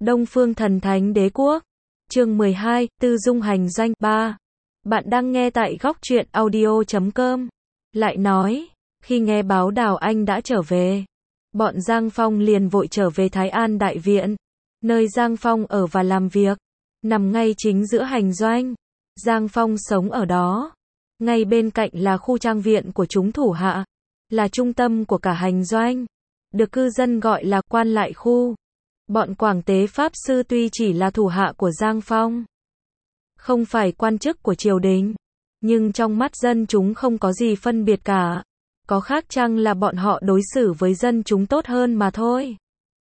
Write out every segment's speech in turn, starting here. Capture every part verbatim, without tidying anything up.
Đông Phương Thần Thánh Đế Quốc. Chương mười hai, Tư Dung Hành Doanh ba. Bạn đang nghe tại góc truyện audio chấm com. Lại nói, khi nghe báo Đào Anh đã trở về, bọn Giang Phong liền vội trở về Thái An Đại Viện, nơi Giang Phong ở và làm việc, nằm ngay chính giữa hành doanh. Giang Phong sống ở đó. Ngay bên cạnh là khu trang viện của chúng thủ hạ, là trung tâm của cả hành doanh, được cư dân gọi là quan lại khu. Bọn Quảng Tế Pháp Sư tuy chỉ là thủ hạ của Giang Phong, không phải quan chức của triều đình, nhưng trong mắt dân chúng không có gì phân biệt cả. Có khác chăng là bọn họ đối xử với dân chúng tốt hơn mà thôi.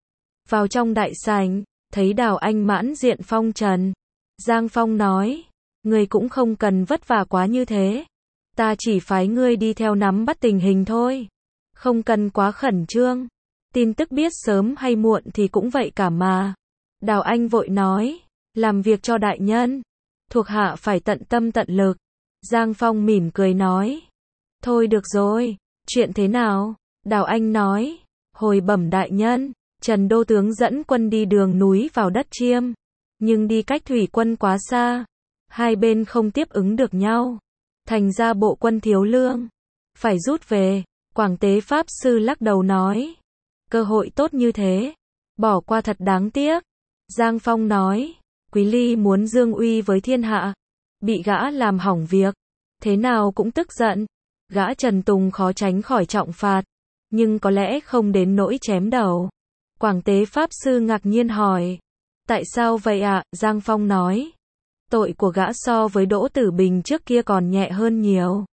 Vào trong đại sảnh, thấy Đào Anh mãn diện phong trần. Giang Phong nói, ngươi cũng không cần vất vả quá như thế. Ta chỉ phái ngươi đi theo nắm bắt tình hình thôi. Không cần quá khẩn trương. Tin tức biết sớm hay muộn thì cũng vậy cả mà. Đào Anh vội nói, làm việc cho đại nhân, thuộc hạ phải tận tâm tận lực. Giang Phong mỉm cười nói, thôi được rồi, chuyện thế nào? Đào Anh nói, hồi bẩm đại nhân, Trần Đô Tướng dẫn quân đi đường núi vào đất Chiêm, nhưng đi cách thủy quân quá xa, hai bên không tiếp ứng được nhau, thành ra bộ quân thiếu lương, phải rút về. Quảng Tế Pháp Sư lắc đầu nói, cơ hội tốt như thế, bỏ qua thật đáng tiếc. Giang Phong nói, Quý Ly muốn dương uy với thiên hạ, bị gã làm hỏng việc, thế nào cũng tức giận. Gã Trần Tùng khó tránh khỏi trọng phạt, nhưng có lẽ không đến nỗi chém đầu. Quảng Tế Pháp Sư ngạc nhiên hỏi, tại sao vậy ạ? À? Giang Phong nói, tội của gã so với Đỗ Tử Bình trước kia còn nhẹ hơn nhiều.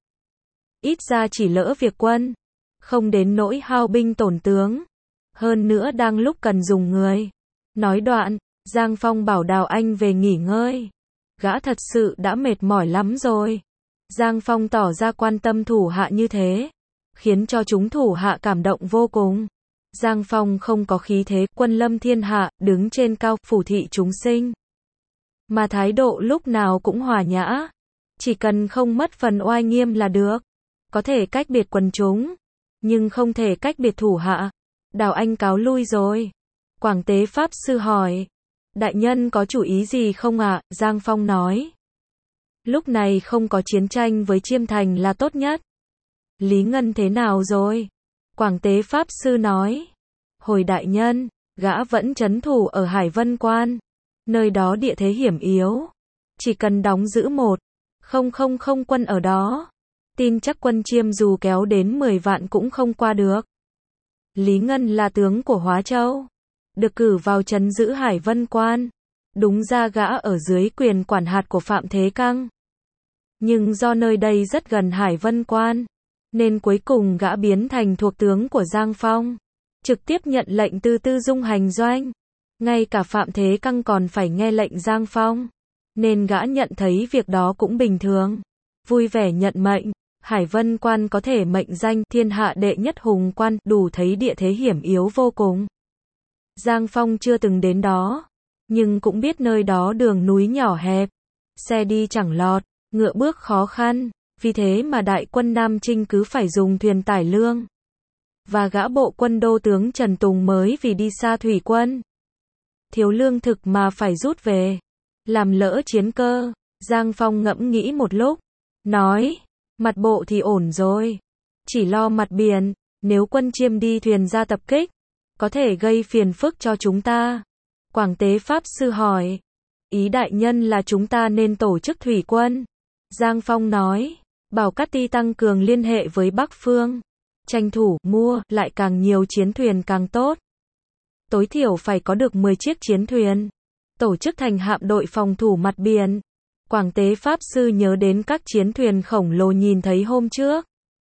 Ít ra chỉ lỡ việc quân, không đến nỗi hao binh tổn tướng. Hơn nữa đang lúc cần dùng người. Nói đoạn, Giang Phong bảo Đào Anh về nghỉ ngơi. Gã thật sự đã mệt mỏi lắm rồi. Giang Phong tỏ ra quan tâm thủ hạ như thế, khiến cho chúng thủ hạ cảm động vô cùng. Giang Phong không có khí thế quân lâm thiên hạ, đứng trên cao, phủ thị chúng sinh. Mà thái độ lúc nào cũng hòa nhã. Chỉ cần không mất phần oai nghiêm là được. Có thể cách biệt quần chúng, nhưng không thể cách biệt thủ hạ. Đào Anh cáo lui rồi. Quảng Tế Pháp Sư hỏi, đại nhân có chủ ý gì không ạ? À? Giang Phong nói, lúc này không có chiến tranh với Chiêm Thành là tốt nhất. Lý Ngân thế nào rồi? Quảng Tế Pháp Sư nói, hồi đại nhân, gã vẫn trấn thủ ở Hải Vân Quan, nơi đó địa thế hiểm yếu, chỉ cần đóng giữ một không không không quân ở đó, tin chắc quân Chiêm dù kéo đến mười vạn cũng không qua được. Lý Ngân là tướng của Hóa Châu, được cử vào trấn giữ Hải Vân Quan. Đúng ra gã ở dưới quyền quản hạt của Phạm Thế Căng, nhưng do nơi đây rất gần Hải Vân Quan, nên cuối cùng gã biến thành thuộc tướng của Giang Phong, trực tiếp nhận lệnh từ Tư Dung hành doanh. Ngay cả Phạm Thế Căng còn phải nghe lệnh Giang Phong, nên gã nhận thấy việc đó cũng bình thường, vui vẻ nhận mệnh. Hải Vân Quan có thể mệnh danh thiên hạ đệ nhất hùng quan, đủ thấy địa thế hiểm yếu vô cùng. Giang Phong chưa từng đến đó, nhưng cũng biết nơi đó đường núi nhỏ hẹp, xe đi chẳng lọt, ngựa bước khó khăn, vì thế mà đại quân Nam Chinh cứ phải dùng thuyền tải lương. Và gã bộ quân đô tướng Trần Tùng mới vì đi xa thủy quân, thiếu lương thực mà phải rút về, làm lỡ chiến cơ. Giang Phong ngẫm nghĩ một lúc, nói, mặt bộ thì ổn rồi, chỉ lo mặt biển, nếu quân Chiêm đi thuyền ra tập kích, có thể gây phiền phức cho chúng ta. Quảng Tế Pháp Sư hỏi, ý đại nhân là chúng ta nên tổ chức thủy quân. Giang Phong nói, bảo Cát Ti tăng cường liên hệ với Bắc Phương, tranh thủ mua lại càng nhiều chiến thuyền càng tốt. Tối thiểu phải có được mười chiếc chiến thuyền, tổ chức thành hạm đội phòng thủ mặt biển. Quảng Tế Pháp Sư nhớ đến các chiến thuyền khổng lồ nhìn thấy hôm trước,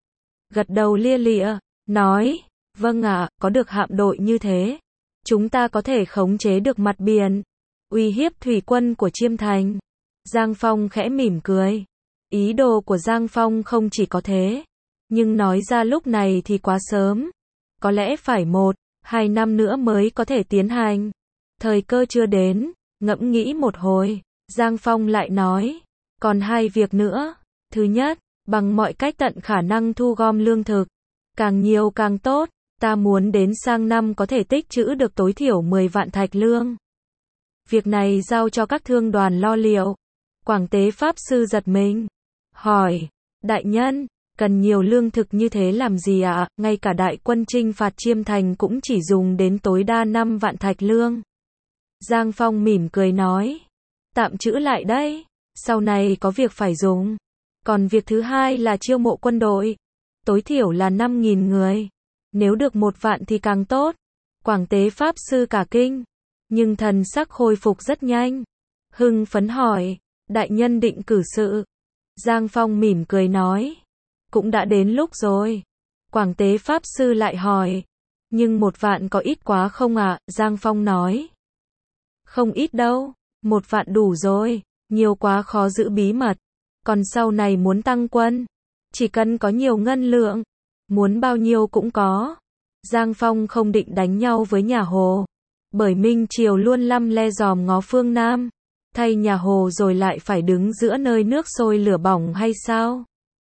gật đầu lia lịa, nói, vâng ạ, có được hạm đội như thế, chúng ta có thể khống chế được mặt biển, uy hiếp thủy quân của Chiêm Thành. Giang Phong khẽ mỉm cười. Ý đồ của Giang Phong không chỉ có thế, nhưng nói ra lúc này thì quá sớm. Có lẽ phải một, hai năm nữa mới có thể tiến hành. Thời cơ chưa đến. Ngẫm nghĩ một hồi, Giang Phong lại nói, còn hai việc nữa. Thứ nhất, bằng mọi cách tận khả năng thu gom lương thực, càng nhiều càng tốt. Ta muốn đến sang năm có thể tích trữ được tối thiểu mười vạn thạch lương. Việc này giao cho các thương đoàn lo liệu. Quảng Tế Pháp Sư giật mình. Hỏi, đại nhân, cần nhiều lương thực như thế làm gì ạ? À? Ngay cả đại quân chinh phạt Chiêm Thành cũng chỉ dùng đến tối đa năm vạn thạch lương. Giang Phong mỉm cười nói, tạm trữ lại đấy, sau này có việc phải dùng. Còn việc thứ hai là chiêu mộ quân đội, tối thiểu là năm nghìn người. Nếu được một vạn thì càng tốt. Quảng Tế Pháp Sư cả kinh, nhưng thần sắc khôi phục rất nhanh. Hưng phấn hỏi, đại nhân định cử sự. Giang Phong mỉm cười nói, cũng đã đến lúc rồi. Quảng Tế Pháp Sư lại hỏi, nhưng một vạn có ít quá không ạ? À? Giang Phong nói, không ít đâu, một vạn đủ rồi, nhiều quá khó giữ bí mật. Còn sau này muốn tăng quân, chỉ cần có nhiều ngân lượng, muốn bao nhiêu cũng có. Giang Phong không định đánh nhau với nhà Hồ, bởi Minh Triều luôn lăm le dòm ngó phương Nam, thay nhà Hồ rồi lại phải đứng giữa nơi nước sôi lửa bỏng hay sao?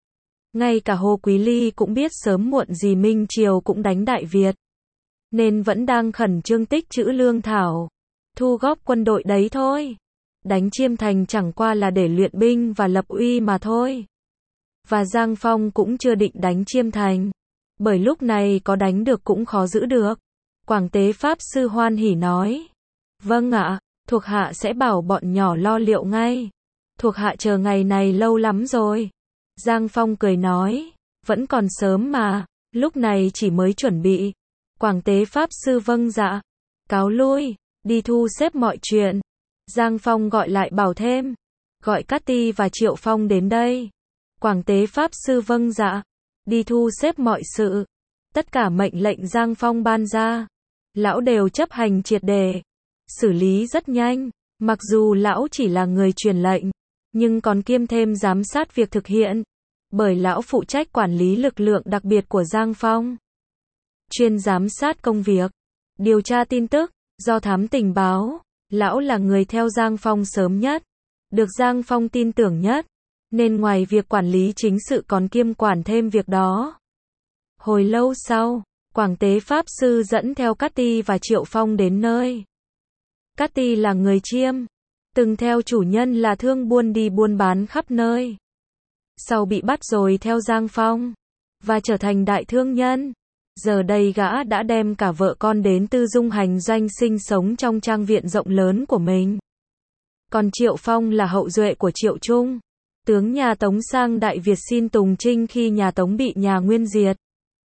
Ngay cả Hồ Quý Ly cũng biết sớm muộn gì Minh Triều cũng đánh Đại Việt, nên vẫn đang khẩn trương tích trữ lương thảo, thu góp quân đội đấy thôi. Đánh Chiêm Thành chẳng qua là để luyện binh và lập uy mà thôi. Và Giang Phong cũng chưa định đánh Chiêm Thành, bởi lúc này có đánh được cũng khó giữ được. Quảng Tế Pháp Sư hoan hỉ nói, vâng ạ, thuộc hạ sẽ bảo bọn nhỏ lo liệu ngay. Thuộc hạ chờ ngày này lâu lắm rồi. Giang Phong cười nói, vẫn còn sớm mà, lúc này chỉ mới chuẩn bị. Quảng Tế Pháp Sư vâng dạ, cáo lui, đi thu xếp mọi chuyện. Giang Phong gọi lại bảo thêm, gọi Cát Ti và Triệu Phong đến đây. Quảng Tế Pháp Sư vâng dạ, đi thu xếp mọi sự. Tất cả mệnh lệnh Giang Phong ban ra, lão đều chấp hành triệt để, xử lý rất nhanh. Mặc dù lão chỉ là người truyền lệnh, nhưng còn kiêm thêm giám sát việc thực hiện, bởi lão phụ trách quản lý lực lượng đặc biệt của Giang Phong, chuyên giám sát công việc, điều tra tin tức, do thám tình báo. Lão là người theo Giang Phong sớm nhất, được Giang Phong tin tưởng nhất, nên ngoài việc quản lý chính sự còn kiêm quản thêm việc đó. Hồi lâu sau, Quảng Tế Pháp Sư dẫn theo Cát Ti và Triệu Phong đến nơi. Cát Ti là người Chiêm, từng theo chủ nhân là thương buôn đi buôn bán khắp nơi. Sau bị bắt rồi theo Giang Phong, và trở thành đại thương nhân. Giờ đây gã đã đem cả vợ con đến Tư Dung Hành Doanh sinh sống trong trang viện rộng lớn của mình. Còn Triệu Phong là hậu duệ của Triệu Trung, tướng nhà Tống sang Đại Việt xin tùng chinh khi nhà Tống bị nhà Nguyên diệt.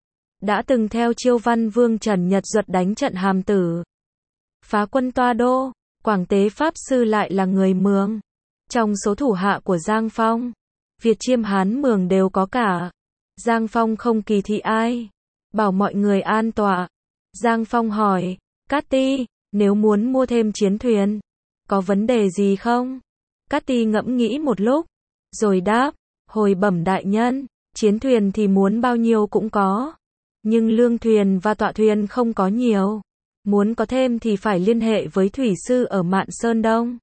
Đã từng theo Chiêu Văn Vương Trần Nhật Duật đánh trận Hàm Tử, phá quân Toa Đô. Quảng Tế Pháp Sư lại là người Mường. Trong số thủ hạ của Giang Phong, Việt Chiêm Hán Mường đều có cả. Giang Phong không kỳ thị ai, bảo mọi người an tọa. Giang Phong hỏi, Cát Ti, nếu muốn mua thêm chiến thuyền, có vấn đề gì không? Cát Ti ngẫm nghĩ một lúc, rồi đáp, hồi bẩm đại nhân, chiến thuyền thì muốn bao nhiêu cũng có, nhưng lương thuyền và tọa thuyền không có nhiều. Muốn có thêm thì phải liên hệ với thủy sư ở Mạn Sơn Đông,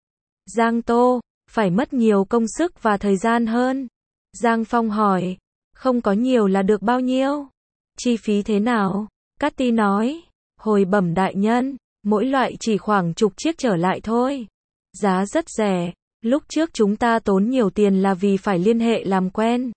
Giang Tô, phải mất nhiều công sức và thời gian hơn. Giang Phong hỏi, không có nhiều là được bao nhiêu? Chi phí thế nào? Cát Ti nói, hồi bẩm đại nhân, mỗi loại chỉ khoảng chục chiếc trở lại thôi. Giá rất rẻ, lúc trước chúng ta tốn nhiều tiền là vì phải liên hệ làm quen,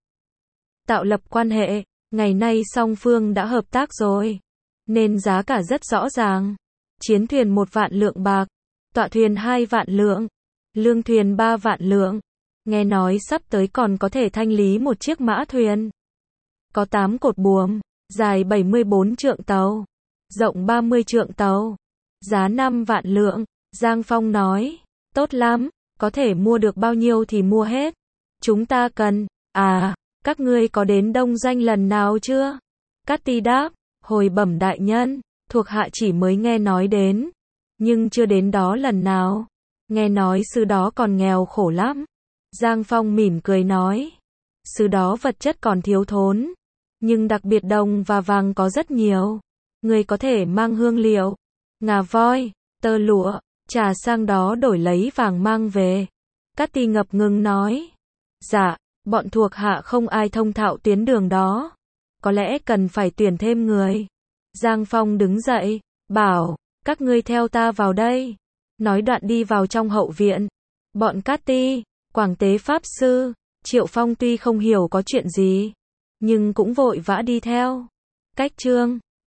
tạo lập quan hệ, ngày nay song phương đã hợp tác rồi, nên giá cả rất rõ ràng. Chiến thuyền một vạn lượng bạc, tọa thuyền hai vạn lượng, lương thuyền ba vạn lượng. Nghe nói sắp tới còn có thể thanh lý một chiếc mã thuyền, có tám cột buồm, dài bảy mươi bốn trượng tàu, rộng ba mươi trượng tàu, giá năm vạn lượng. Giang Phong nói, tốt lắm, có thể mua được bao nhiêu thì mua hết. Chúng ta cần, à, các ngươi có đến Đông Doanh lần nào chưa? Cát Ti đáp, hồi bẩm đại nhân, thuộc hạ chỉ mới nghe nói đến, nhưng chưa đến đó lần nào. Nghe nói xứ đó còn nghèo khổ lắm. Giang Phong mỉm cười nói, xứ đó vật chất còn thiếu thốn, nhưng đặc biệt đồng và vàng có rất nhiều. Người có thể mang hương liệu, ngà voi, tơ lụa, trả sang đó đổi lấy vàng mang về. Cát Ti ngập ngừng nói, dạ, bọn thuộc hạ không ai thông thạo tuyến đường đó, có lẽ cần phải tuyển thêm người. Giang Phong đứng dậy, bảo, các ngươi theo ta vào đây. Nói đoạn đi vào trong hậu viện. Bọn Cát Ti, Quảng Tế Pháp Sư, Triệu Phong tuy không hiểu có chuyện gì, nhưng cũng vội vã đi theo. Cách chương